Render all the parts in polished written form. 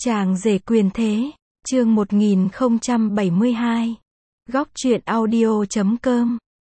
Chàng rể quyền thế, chương 1072. Góc truyện audio.com.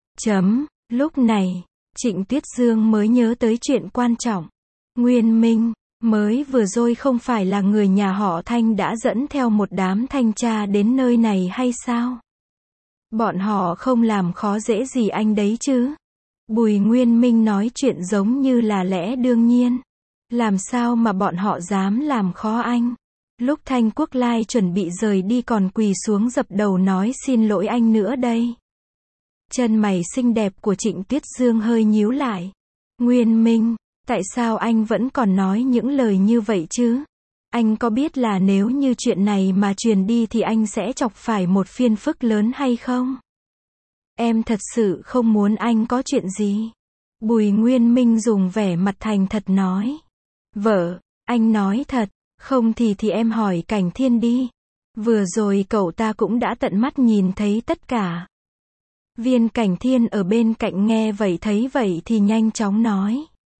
Lúc này, Trịnh Tuyết Dương mới nhớ tới chuyện quan trọng. Nguyên Minh, mới vừa rồi không phải là người nhà họ Thanh đã dẫn theo một đám thanh tra đến nơi này hay sao? Bọn họ không làm khó dễ gì anh đấy chứ? Bùi Nguyên Minh nói chuyện giống như là lẽ đương nhiên. Làm sao mà bọn họ dám làm khó anh? Lúc Thanh Quốc Lai chuẩn bị rời đi còn quỳ xuống dập đầu nói xin lỗi anh nữa đây. Chân mày xinh đẹp của Trịnh Tuyết Dương hơi nhíu lại. Nguyên Minh, tại sao anh vẫn còn nói những lời như vậy chứ? Anh có biết là nếu như chuyện này mà truyền đi thì anh sẽ chọc phải một phiền phức lớn hay không? Em thật sự không muốn anh có chuyện gì. Bùi Nguyên Minh dùng vẻ mặt thành thật nói. Vợ, anh nói thật, không thì em hỏi Cảnh Thiên đi. Vừa rồi cậu ta cũng đã tận mắt nhìn thấy tất cả. Viên Cảnh Thiên ở bên cạnh nghe vậy thấy vậy thì nhanh chóng nói.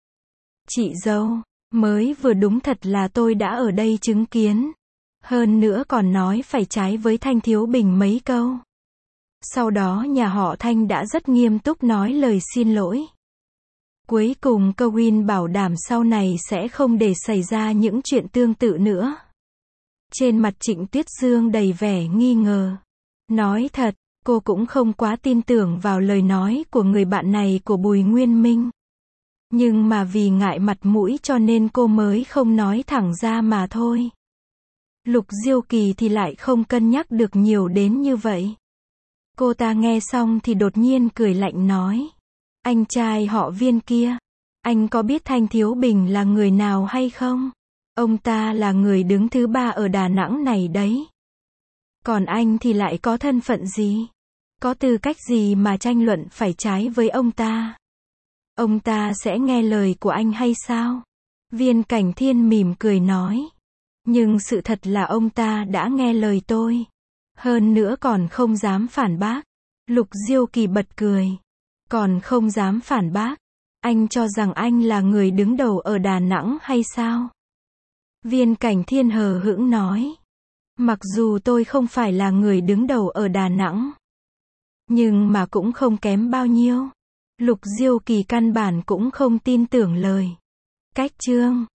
Chị dâu, mới vừa đúng thật là tôi đã ở đây chứng kiến. Hơn nữa còn nói phải trái với Thanh Thiếu Bình mấy câu. Sau đó nhà họ Thanh đã rất nghiêm túc nói lời xin lỗi. Cuối cùng Kewin bảo đảm sau này sẽ không để xảy ra những chuyện tương tự nữa. Trên mặt Trịnh Tuyết Dương đầy vẻ nghi ngờ. Nói thật, cô cũng không quá tin tưởng vào lời nói của người bạn này của Bùi Nguyên Minh. Nhưng mà vì ngại mặt mũi cho nên cô mới không nói thẳng ra mà thôi. Lục Diêu Kỳ thì lại không cân nhắc được nhiều đến như vậy. Cô ta nghe xong thì đột nhiên cười lạnh nói. Anh trai họ Viên kia, anh có biết Thanh Thiếu Bình là người nào hay không? Ông ta là người đứng thứ 3 ở Đà Nẵng này đấy. Còn anh thì lại có thân phận gì? Có tư cách gì mà tranh luận phải trái với ông ta? Ông ta sẽ nghe lời của anh hay sao? Viên Cảnh Thiên mỉm cười nói. Nhưng sự thật là ông ta đã nghe lời tôi. Hơn nữa còn không dám phản bác. Lục Diêu Kỳ bật cười. Còn không dám phản bác. Anh cho rằng anh là người đứng đầu ở Đà Nẵng hay sao? Viên Cảnh Thiên hờ hững nói. Mặc dù tôi không phải là người đứng đầu ở Đà Nẵng, nhưng mà cũng không kém bao nhiêu. Lục Diêu Kỳ căn bản cũng không tin tưởng lời. Cách chương